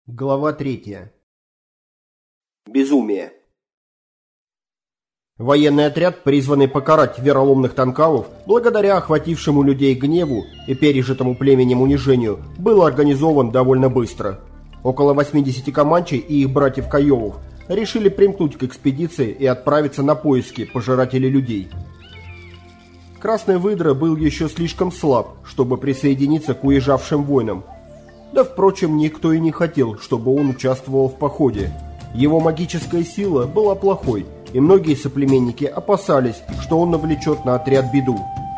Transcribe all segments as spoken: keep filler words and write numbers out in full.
Глава третья. Безумие. Военный отряд, призванный покарать вероломных танкавов, благодаря охватившему людей гневу и пережитому племенем унижению, был организован довольно быстро. Около восьмидесяти команчей и их братьев-каевов решили примкнуть к экспедиции и отправиться на поиски пожирателей людей. Красный выдра был еще слишком слаб, чтобы присоединиться к уезжавшим воинам. Да, впрочем, никто и не хотел, чтобы он участвовал в походе. Его магическая сила была плохой, и многие соплеменники опасались, что он навлечет на отряд беду.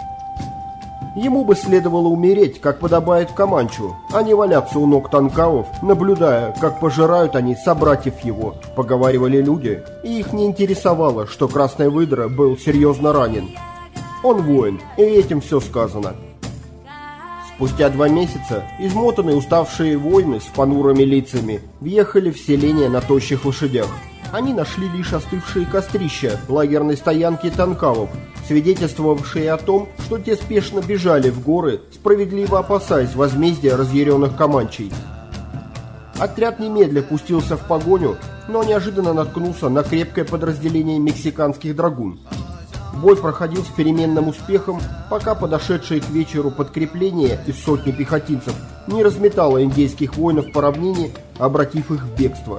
Ему бы следовало умереть, как подобает Команчу, а не валяться у ног танкавов, наблюдая, как пожирают они собратьев его, поговаривали люди, и их не интересовало, что Красный выдра был серьезно ранен. Он воин, и этим все сказано. Спустя два месяца измотанные уставшие воины с понурыми лицами въехали в селение на тощих лошадях. Они нашли лишь остывшие кострища лагерной стоянки танкавов, свидетельствовавшие о том, что те спешно бежали в горы, справедливо опасаясь возмездия разъяренных команчей. Отряд немедля пустился в погоню, но неожиданно наткнулся на крепкое подразделение мексиканских драгун. Бой проходил с переменным успехом, пока подошедшее к вечеру подкрепление из сотни пехотинцев не разметало индейских воинов по равнине, обратив их в бегство.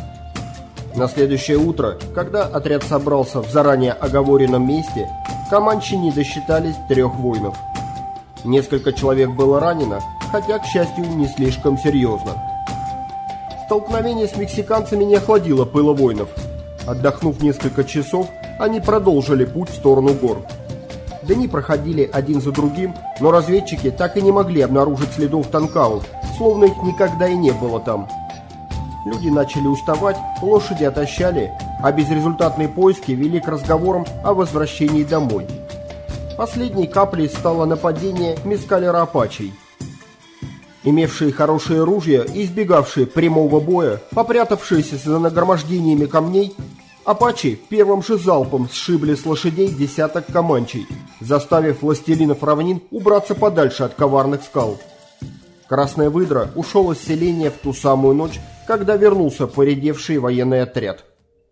На следующее утро, когда отряд собрался в заранее оговоренном месте, команчи не досчитались трех воинов. Несколько человек было ранено, хотя, к счастью, не слишком серьезно. Столкновение с мексиканцами не охладило пыла воинов. Отдохнув несколько часов, они продолжили путь в сторону гор. Дни проходили один за другим, но разведчики так и не могли обнаружить следов танкавов, словно их никогда и не было там. Люди начали уставать, лошади отощали, а безрезультатные поиски вели к разговорам о возвращении домой. Последней каплей стало нападение мескалера апачей. Имевшие хорошие ружья и избегавшие прямого боя, попрятавшиеся за нагромождениями камней, апачи первым же залпом сшибли с лошадей десяток команчей, заставив властелинов равнин убраться подальше от коварных скал. Красная выдра ушел из селения в ту самую ночь, когда вернулся поредевший военный отряд.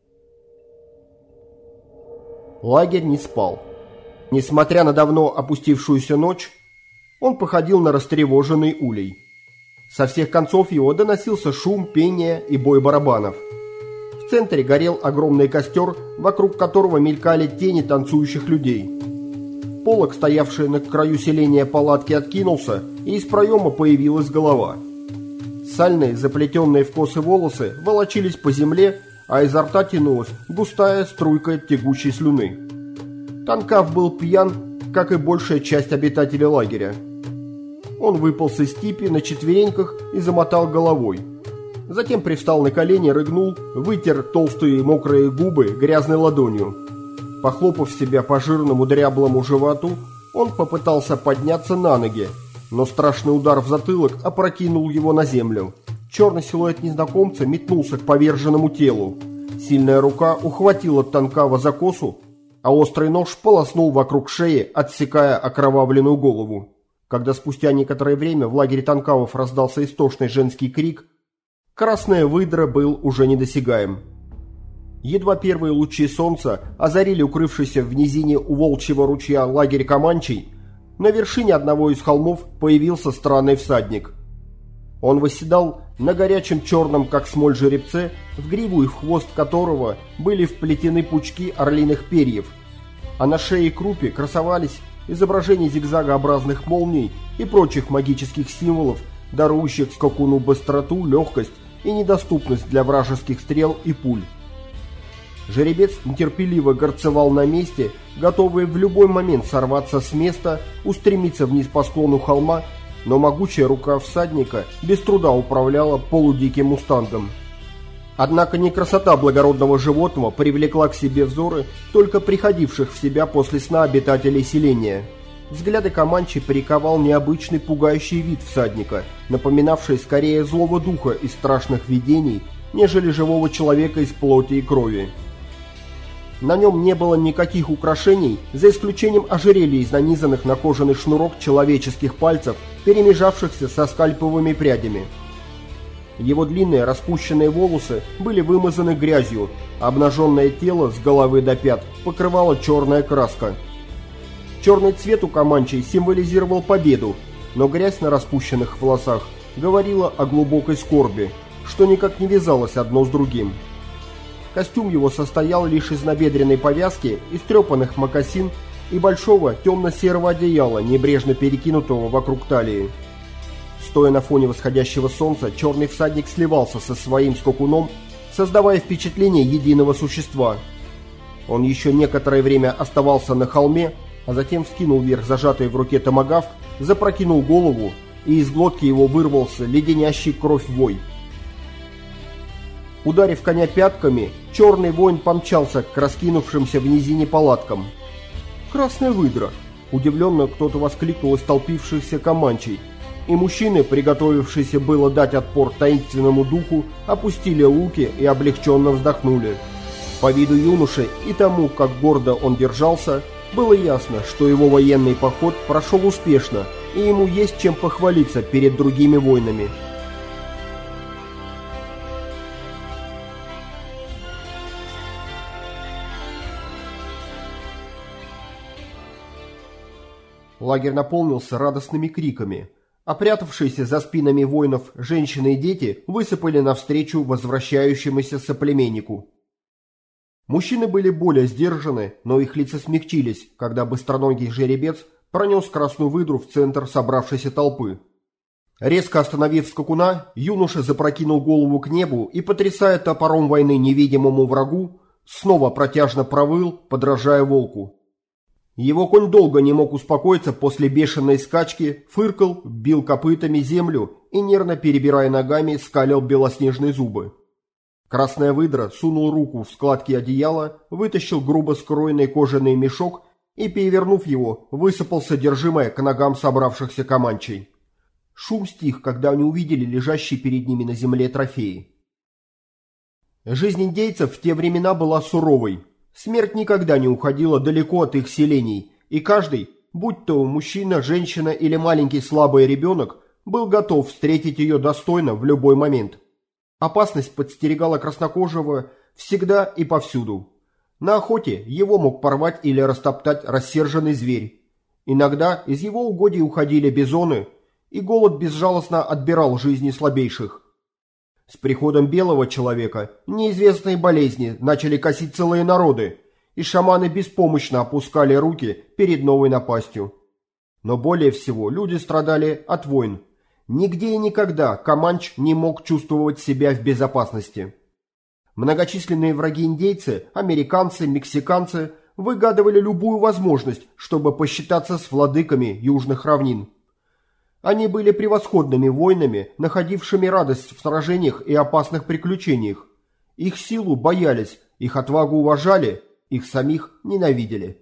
Лагерь не спал. Несмотря на давно опустившуюся ночь, он походил на растревоженный улей. Со всех концов его доносился шум, пение и бой барабанов. В центре горел огромный костер, вокруг которого мелькали тени танцующих людей. Полог, стоявший на краю селения палатки, откинулся, и из проема появилась голова. Сальные, заплетенные в косы волосы волочились по земле, а изо рта тянулась густая струйка тягучей слюны. Танкав был пьян, как и большая часть обитателей лагеря. Он выполз из типи на четвереньках и замотал головой. Затем привстал на колени, рыгнул, вытер толстые мокрые губы грязной ладонью. Похлопав себя по жирному дряблому животу, он попытался подняться на ноги, но страшный удар в затылок опрокинул его на землю. Черный силуэт незнакомца метнулся к поверженному телу. Сильная рука ухватила танкава за косу, а острый нож полоснул вокруг шеи, отсекая окровавленную голову. Когда спустя некоторое время в лагере танкавов раздался истошный женский крик, Красная выдра был уже недосягаем. Едва первые лучи солнца озарили укрывшийся в низине у Волчьего ручья лагерь команчей, на вершине одного из холмов появился странный всадник. Он восседал на горячем черном, как смоль, жеребце, в гриву и в хвост которого были вплетены пучки орлиных перьев, а на шее и крупе красовались изображения зигзагообразных молний и прочих магических символов, дарующих скакуну быстроту, легкость и недоступность для вражеских стрел и пуль. Жеребец нетерпеливо горцевал на месте, готовый в любой момент сорваться с места, устремиться вниз по склону холма, но могучая рука всадника без труда управляла полудиким мустангом. Однако не красота благородного животного привлекла к себе взоры только приходивших в себя после сна обитателей селения. Взгляды команчи приковал необычный пугающий вид всадника, напоминавший скорее злого духа из страшных видений, нежели живого человека из плоти и крови. На нем не было никаких украшений, за исключением ожерелья из нанизанных на кожаный шнурок человеческих пальцев, перемежавшихся со скальповыми прядями. Его длинные распущенные волосы были вымазаны грязью, а обнаженное тело с головы до пят покрывала черная краска. Черный цвет у Команчей символизировал победу, но грязь на распущенных волосах говорила о глубокой скорби, что никак не вязалось одно с другим. Костюм его состоял лишь из набедренной повязки, истрепанных мокасин и большого темно-серого одеяла, небрежно перекинутого вокруг талии. Стоя на фоне восходящего солнца, черный всадник сливался со своим скакуном, создавая впечатление единого существа. Он еще некоторое время оставался на холме, а затем вскинул вверх зажатый в руке томагавк, запрокинул голову, и из глотки его вырвался леденящий кровь вой. Ударив коня пятками, черный воин помчался к раскинувшимся в низине палаткам. «Красная выдра!» – удивленно кто-то воскликнул из толпившихся команчей, и мужчины, приготовившиеся было дать отпор таинственному духу, опустили луки и облегченно вздохнули. По виду юноши и тому, как гордо он держался, было ясно, что его военный поход прошел успешно, и ему есть чем похвалиться перед другими воинами. Лагерь наполнился радостными криками. Опрятавшиеся за спинами воинов женщины и дети высыпали навстречу возвращающемуся соплеменнику. Мужчины были более сдержаны, но их лица смягчились, когда быстроногий жеребец пронес красную выдру в центр собравшейся толпы. Резко остановив скакуна, юноша запрокинул голову к небу и, потрясая топором войны невидимому врагу, снова протяжно провыл, подражая волку. Его конь долго не мог успокоиться после бешеной скачки, фыркал, бил копытами землю и, нервно перебирая ногами, скалил белоснежные зубы. Красная выдра сунул руку в складки одеяла, вытащил грубо скроенный кожаный мешок и, перевернув его, высыпал содержимое к ногам собравшихся команчей. Шум стих, когда они увидели лежащие перед ними на земле трофеи. Жизнь индейцев в те времена была суровой. Смерть никогда не уходила далеко от их селений, и каждый, будь то мужчина, женщина или маленький слабый ребенок, был готов встретить ее достойно в любой момент. Опасность подстерегала краснокожего всегда и повсюду. На охоте его мог порвать или растоптать рассерженный зверь. Иногда из его угодий уходили бизоны, и голод безжалостно отбирал жизни слабейших. С приходом белого человека неизвестные болезни начали косить целые народы, и шаманы беспомощно опускали руки перед новой напастью. Но более всего люди страдали от войн. Нигде и никогда Команч не мог чувствовать себя в безопасности. Многочисленные враги-индейцы, американцы, мексиканцы выгадывали любую возможность, чтобы посчитаться с владыками южных равнин. Они были превосходными воинами, находившими радость в сражениях и опасных приключениях. Их силу боялись, их отвагу уважали, их самих ненавидели.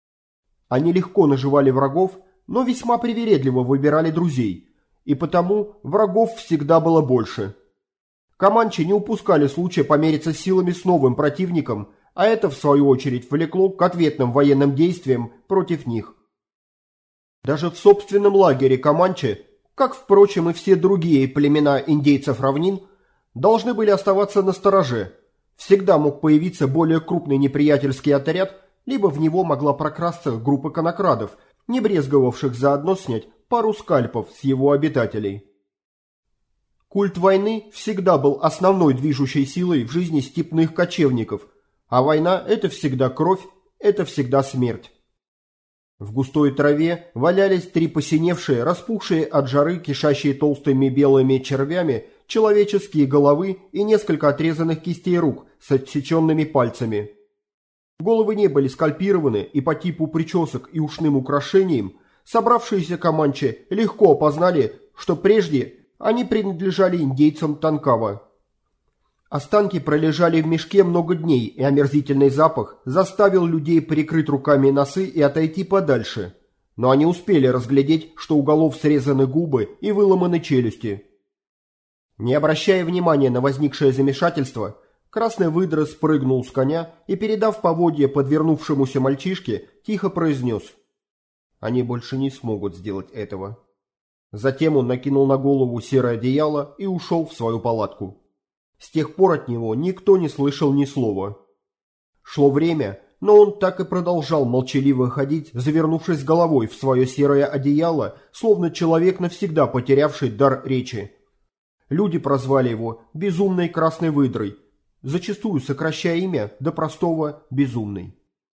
Они легко наживали врагов, но весьма привередливо выбирали друзей, и потому врагов всегда было больше. Команчи не упускали случая помериться силами с новым противником, а это, в свою очередь, влекло к ответным военным действиям против них. Даже в собственном лагере Команчи, как, впрочем, и все другие племена индейцев равнин, должны были оставаться настороже. Всегда мог появиться более крупный неприятельский отряд, либо в него могла прокрасться группа конокрадов, не брезговавших заодно снять пару скальпов с его обитателей. Культ войны всегда был основной движущей силой в жизни степных кочевников, а война – это всегда кровь, это всегда смерть. В густой траве валялись три посиневшие, распухшие от жары, кишащие толстыми белыми червями, человеческие головы и несколько отрезанных кистей рук с отсеченными пальцами. Головы не были скальпированы, и по типу причесок и ушным украшениям собравшиеся команчи легко опознали, что прежде они принадлежали индейцам Танкава. Останки пролежали в мешке много дней, и омерзительный запах заставил людей прикрыть руками носы и отойти подальше. Но они успели разглядеть, что у голов срезаны губы и выломаны челюсти. Не обращая внимания на возникшее замешательство, красная выдра спрыгнул с коня и, передав поводья подвернувшемуся мальчишке, тихо произнес: «Они больше не смогут сделать этого». Затем он накинул на голову серое одеяло и ушел в свою палатку. С тех пор от него никто не слышал ни слова. Шло время, но он так и продолжал молчаливо ходить, завернувшись головой в свое серое одеяло, словно человек, навсегда потерявший дар речи. Люди прозвали его «безумной красной выдрой», зачастую сокращая имя до простого «безумный».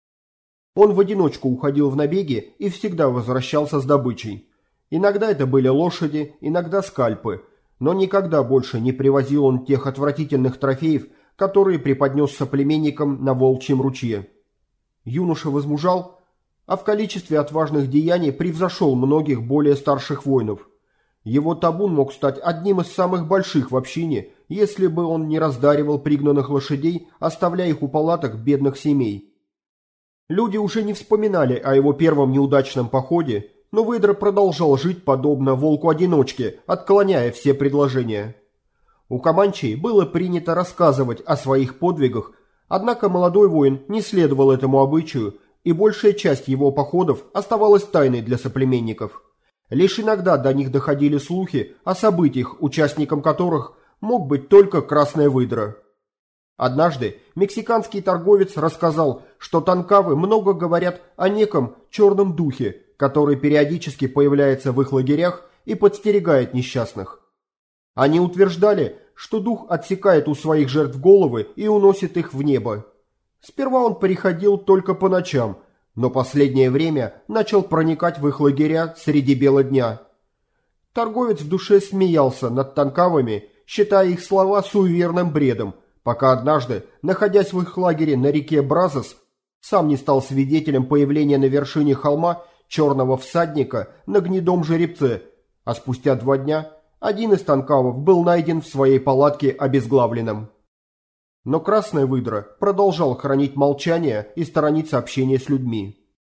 Он в одиночку уходил в набеги и всегда возвращался с добычей. Иногда это были лошади, иногда скальпы, но никогда больше не привозил он тех отвратительных трофеев, которые преподнес соплеменникам на Волчьем ручье. Юноша возмужал, а в количестве отважных деяний превзошел многих более старших воинов. Его табун мог стать одним из самых больших в общине, если бы он не раздаривал пригнанных лошадей, оставляя их у палаток бедных семей. Люди уже не вспоминали о его первом неудачном походе, но выдра продолжал жить подобно волку-одиночке, отклоняя все предложения. У Команчей было принято рассказывать о своих подвигах, однако молодой воин не следовал этому обычаю, и большая часть его походов оставалась тайной для соплеменников. Лишь иногда до них доходили слухи о событиях, участником которых мог быть только красная выдра. Однажды мексиканский торговец рассказал, что танкавы много говорят о неком черном духе, который периодически появляется в их лагерях и подстерегает несчастных. Они утверждали, что дух отсекает у своих жертв головы и уносит их в небо. Сперва он приходил только по ночам, но последнее время начал проникать в их лагеря среди бела дня. Торговец в душе смеялся над танкавами, считая их слова суеверным бредом, пока однажды, находясь в их лагере на реке Бразос, сам не стал свидетелем появления на вершине холма черного всадника на гнедом жеребце, а спустя два дня один из танкавов был найден в своей палатке обезглавленным. Но красная выдра продолжал хранить молчание и сторониться общения с людьми.